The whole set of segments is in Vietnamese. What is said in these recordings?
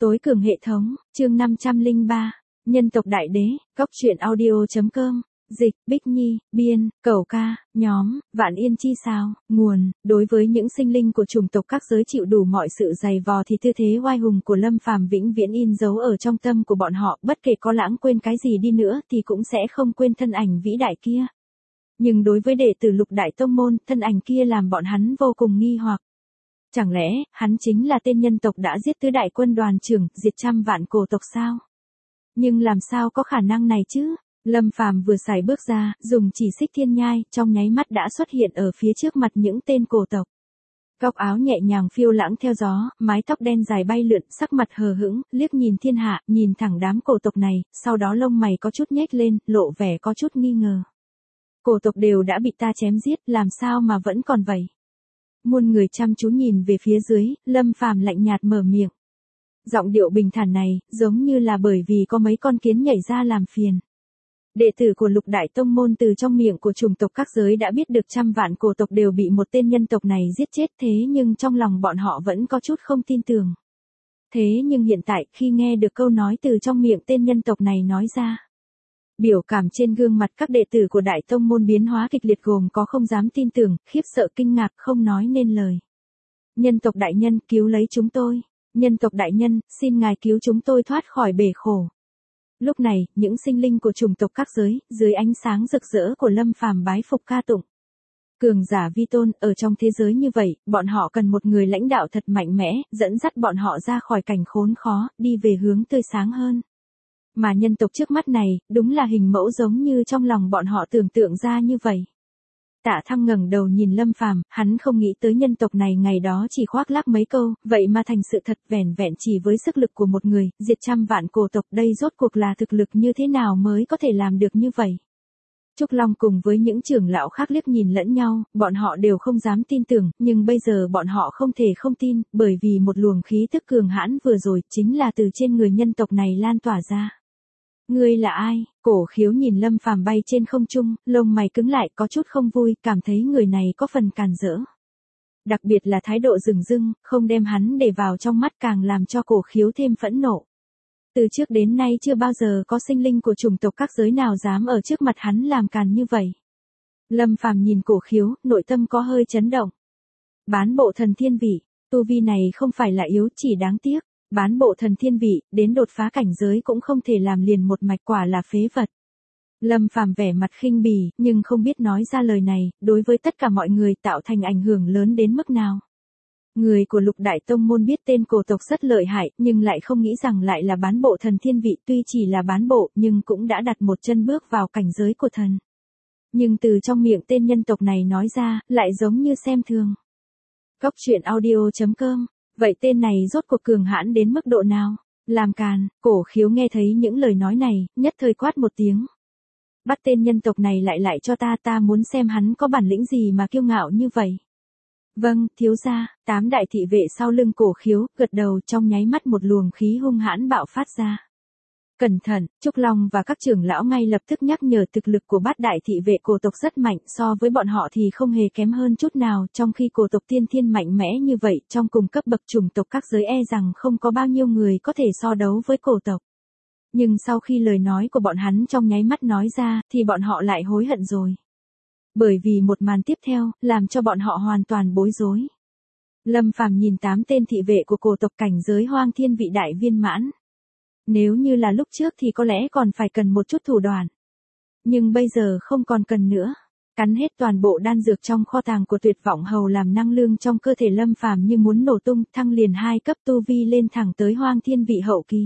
Tối cường hệ thống, chương 503, nhân tộc đại đế, góc truyện audio.com, dịch, Bích Nhi, biên, Cẩu Ca, nhóm, Vạn Yên Chi sao, nguồn, đối với những sinh linh của chủng tộc các giới chịu đủ mọi sự dày vò thì tư thế oai hùng của Lâm Phàm vĩnh viễn in dấu ở trong tâm của bọn họ, bất kể có lãng quên cái gì đi nữa thì cũng sẽ không quên thân ảnh vĩ đại kia. Nhưng đối với đệ tử Lục Đại Tông Môn, thân ảnh kia làm bọn hắn vô cùng nghi hoặc. Chẳng lẽ, hắn chính là tên nhân tộc đã giết tứ đại quân đoàn trưởng, diệt trăm vạn cổ tộc sao? Nhưng làm sao có khả năng này chứ? Lâm Phàm vừa xài bước ra, dùng chỉ xích thiên nhai, trong nháy mắt đã xuất hiện ở phía trước mặt những tên cổ tộc. Góc áo nhẹ nhàng phiêu lãng theo gió, mái tóc đen dài bay lượn, sắc mặt hờ hững, liếc nhìn thiên hạ, nhìn thẳng đám cổ tộc này, sau đó lông mày có chút nhếch lên, lộ vẻ có chút nghi ngờ. Cổ tộc đều đã bị ta chém giết, làm sao mà vẫn còn vậy? Muôn người chăm chú nhìn về phía dưới, Lâm Phàm lạnh nhạt mở miệng. Giọng điệu bình thản này, giống như là bởi vì có mấy con kiến nhảy ra làm phiền. Đệ tử của Lục Đại Tông Môn từ trong miệng của chủng tộc các giới đã biết được trăm vạn cổ tộc đều bị một tên nhân tộc này giết chết, thế nhưng trong lòng bọn họ vẫn có chút không tin tưởng. Thế nhưng hiện tại khi nghe được câu nói từ trong miệng tên nhân tộc này nói ra, biểu cảm trên gương mặt các đệ tử của Đại Tông Môn biến hóa kịch liệt, gồm có không dám tin tưởng, khiếp sợ, kinh ngạc, không nói nên lời. Nhân tộc đại nhân, cứu lấy chúng tôi. Nhân tộc đại nhân, xin ngài cứu chúng tôi thoát khỏi bể khổ. Lúc này, những sinh linh của chủng tộc các giới, dưới ánh sáng rực rỡ của Lâm Phàm bái phục ca tụng. Cường giả vi tôn, ở trong thế giới như vậy, bọn họ cần một người lãnh đạo thật mạnh mẽ, dẫn dắt bọn họ ra khỏi cảnh khốn khó, đi về hướng tươi sáng hơn. Mà nhân tộc trước mắt này, đúng là hình mẫu giống như trong lòng bọn họ tưởng tượng ra như vậy. Tạ Thăng ngẩng đầu nhìn Lâm Phàm, hắn không nghĩ tới nhân tộc này ngày đó chỉ khoác lác mấy câu, vậy mà thành sự thật, vẻn vẹn chỉ với sức lực của một người, diệt trăm vạn cổ tộc, đây rốt cuộc là thực lực như thế nào mới có thể làm được như vậy. Trúc Long cùng với những trưởng lão khác liếc nhìn lẫn nhau, bọn họ đều không dám tin tưởng, nhưng bây giờ bọn họ không thể không tin, bởi vì một luồng khí tức cường hãn vừa rồi chính là từ trên người nhân tộc này lan tỏa ra. Ngươi là ai? Cổ Khiếu nhìn Lâm Phàm bay trên không trung, lông mày cứng lại, có chút không vui, cảm thấy người này có phần càn rỡ. Đặc biệt là thái độ dửng dưng, không đem hắn để vào trong mắt càng làm cho Cổ Khiếu thêm phẫn nộ. Từ trước đến nay chưa bao giờ có sinh linh của chủng tộc các giới nào dám ở trước mặt hắn làm càn như vậy. Lâm Phàm nhìn Cổ Khiếu, nội tâm có hơi chấn động. Bán bộ thần thiên vị, tu vi này không phải là yếu, chỉ đáng tiếc. Bán bộ thần thiên vị, đến đột phá cảnh giới cũng không thể làm liền một mạch, quả là phế vật. Lâm Phàm vẻ mặt khinh bỉ, nhưng không biết nói ra lời này, đối với tất cả mọi người tạo thành ảnh hưởng lớn đến mức nào. Người của Lục Đại Tông Môn biết tên cổ tộc rất lợi hại, nhưng lại không nghĩ rằng lại là bán bộ thần thiên vị, tuy chỉ là bán bộ, nhưng cũng đã đặt một chân bước vào cảnh giới của thần. Nhưng từ trong miệng tên nhân tộc này nói ra, lại giống như xem thường. Góc truyện audio.com. Vậy tên này rốt cuộc cường hãn đến mức độ nào? Làm càn, Cổ Khiếu nghe thấy những lời nói này, nhất thời quát một tiếng. Bắt tên nhân tộc này lại cho ta muốn xem hắn có bản lĩnh gì mà kiêu ngạo như vậy. Vâng, thiếu gia. 8 đại thị vệ sau lưng Cổ Khiếu, gật đầu, trong nháy mắt một luồng khí hung hãn bạo phát ra. Cẩn thận, Trúc Long và các trưởng lão ngay lập tức nhắc nhở thực lực của bát đại thị vệ cổ tộc rất mạnh, so với bọn họ thì không hề kém hơn chút nào, trong khi cổ tộc tiên thiên mạnh mẽ như vậy, trong cùng cấp bậc chủng tộc các giới e rằng không có bao nhiêu người có thể so đấu với cổ tộc. Nhưng sau khi lời nói của bọn hắn trong nháy mắt nói ra, thì bọn họ lại hối hận rồi. Bởi vì một màn tiếp theo, làm cho bọn họ hoàn toàn bối rối. Lâm Phàm nhìn 8 tên thị vệ của cổ tộc cảnh giới Hoang Thiên vị đại viên mãn. Nếu như là lúc trước thì có lẽ còn phải cần một chút thủ đoạn. Nhưng bây giờ không còn cần nữa. Cắn hết toàn bộ đan dược trong kho tàng của Tuyệt Vọng Hầu làm năng lượng trong cơ thể Lâm Phàm như muốn nổ tung, thăng liền 2 cấp tu vi lên thẳng tới Hoang Thiên vị hậu kỳ.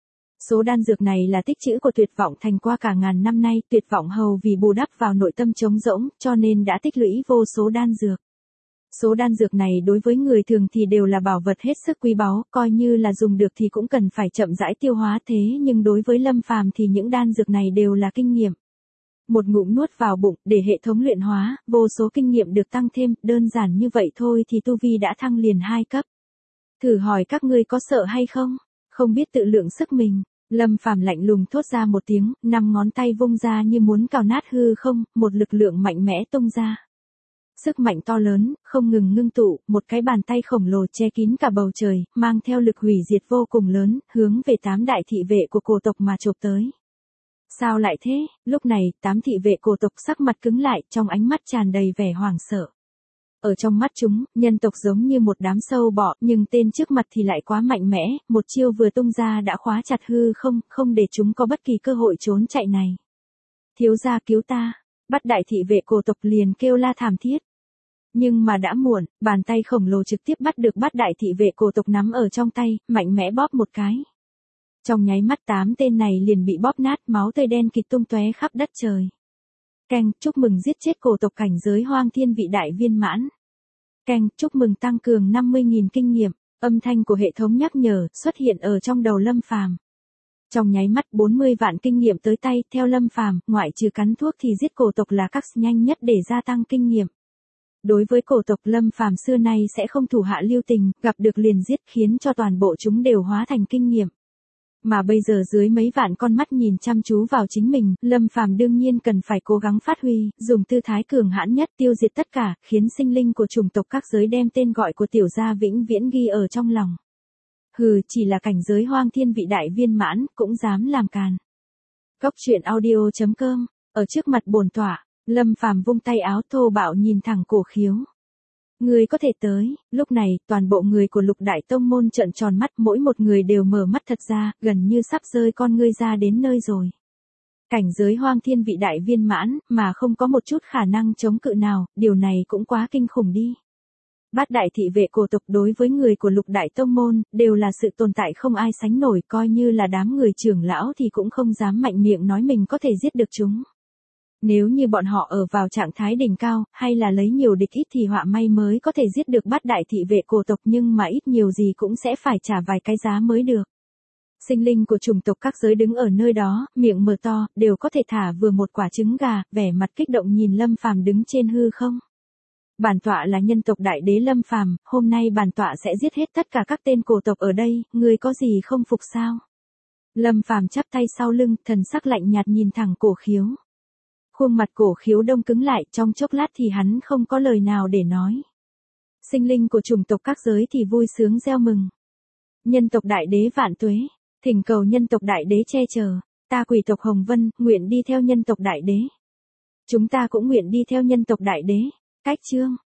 Số đan dược này là tích trữ của Tuyệt Vọng Thành qua cả ngàn năm nay, Tuyệt Vọng Hầu vì bù đắp vào nội tâm trống rỗng, cho nên đã tích lũy vô số đan dược. Số đan dược này đối với người thường thì đều là bảo vật hết sức quý báu, coi như là dùng được thì cũng cần phải chậm rãi tiêu hóa, thế nhưng đối với Lâm Phàm thì những đan dược này đều là kinh nghiệm. Một ngụm nuốt vào bụng, để hệ thống luyện hóa, vô số kinh nghiệm được tăng thêm, đơn giản như vậy thôi thì tu vi đã thăng liền 2 cấp. Thử hỏi các ngươi có sợ hay không? Không biết tự lượng sức mình. Lâm Phàm lạnh lùng thốt ra một tiếng, 5 ngón tay vung ra như muốn cào nát hư không, một lực lượng mạnh mẽ tung ra. Sức mạnh to lớn, không ngừng ngưng tụ, một cái bàn tay khổng lồ che kín cả bầu trời, mang theo lực hủy diệt vô cùng lớn, hướng về 8 đại thị vệ của cổ tộc mà chộp tới. Sao lại thế? Lúc này, 8 thị vệ cổ tộc sắc mặt cứng lại, trong ánh mắt tràn đầy vẻ hoảng sợ. Ở trong mắt chúng, nhân tộc giống như một đám sâu bọ, nhưng tên trước mặt thì lại quá mạnh mẽ, một chiêu vừa tung ra đã khóa chặt hư không, không để chúng có bất kỳ cơ hội trốn chạy này. Thiếu gia cứu ta, bắt đại thị vệ cổ tộc liền kêu la thảm thiết. Nhưng mà đã muộn, bàn tay khổng lồ trực tiếp bắt được bát đại thị vệ cổ tộc nắm ở trong tay, mạnh mẽ bóp một cái. Trong nháy mắt 8 tên này liền bị bóp nát, máu tươi đen kịt tung tóe khắp đất trời. Keng, chúc mừng giết chết cổ tộc cảnh giới hoang thiên vị đại viên mãn. Keng, chúc mừng tăng cường 50.000 kinh nghiệm. Âm thanh của hệ thống nhắc nhở xuất hiện ở trong đầu Lâm Phàm. Trong nháy mắt 40 vạn kinh nghiệm tới tay, theo Lâm Phàm, ngoại trừ cắn thuốc thì giết cổ tộc là cách nhanh nhất để gia tăng kinh nghiệm. Đối với cổ tộc Lâm Phàm xưa nay sẽ không thủ hạ lưu tình, gặp được liền giết, khiến cho toàn bộ chúng đều hóa thành kinh nghiệm. Mà bây giờ dưới mấy vạn con mắt nhìn chăm chú vào chính mình, Lâm Phàm đương nhiên cần phải cố gắng phát huy, dùng tư thái cường hãn nhất tiêu diệt tất cả, khiến sinh linh của chủng tộc các giới đem tên gọi của tiểu gia vĩnh viễn ghi ở trong lòng. Hừ, chỉ là cảnh giới hoang thiên vị đại viên mãn, cũng dám làm càn. Cốc truyện audio.com, ở trước mặt bổn tọa, Lâm Phàm vung tay áo thô bạo nhìn thẳng Cổ Khiếu. Người có thể tới, lúc này, toàn bộ người của Lục Đại Tông môn trợn tròn mắt, mỗi một người đều mở mắt thật ra, gần như sắp rơi con ngươi ra đến nơi rồi. Cảnh giới hoang thiên vị đại viên mãn, mà không có một chút khả năng chống cự nào, điều này cũng quá kinh khủng đi. Bát đại thị vệ cổ tộc đối với người của Lục Đại Tông môn, đều là sự tồn tại không ai sánh nổi, coi như là đám người trưởng lão thì cũng không dám mạnh miệng nói mình có thể giết được chúng. Nếu như bọn họ ở vào trạng thái đỉnh cao, hay là lấy nhiều địch ít thì họa may mới có thể giết được bát đại thị vệ cổ tộc, nhưng mà ít nhiều gì cũng sẽ phải trả vài cái giá mới được. Sinh linh của chủng tộc các giới đứng ở nơi đó, miệng mở to, đều có thể thả vừa một quả trứng gà, vẻ mặt kích động nhìn Lâm Phàm đứng trên hư không. Bản tọa là nhân tộc đại đế Lâm Phàm, hôm nay bản tọa sẽ giết hết tất cả các tên cổ tộc ở đây, ngươi có gì không phục sao? Lâm Phàm chắp tay sau lưng, thần sắc lạnh nhạt nhìn thẳng Cổ Khiếu. Khuôn mặt Cổ Khiếu đông cứng lại, trong chốc lát thì hắn không có lời nào để nói. Sinh linh của chủng tộc các giới thì vui sướng reo mừng. Nhân tộc đại đế vạn tuế, thỉnh cầu nhân tộc đại đế che chở, ta quỷ tộc Hồng Vân, nguyện đi theo nhân tộc đại đế. Chúng ta cũng nguyện đi theo nhân tộc đại đế. Cách chương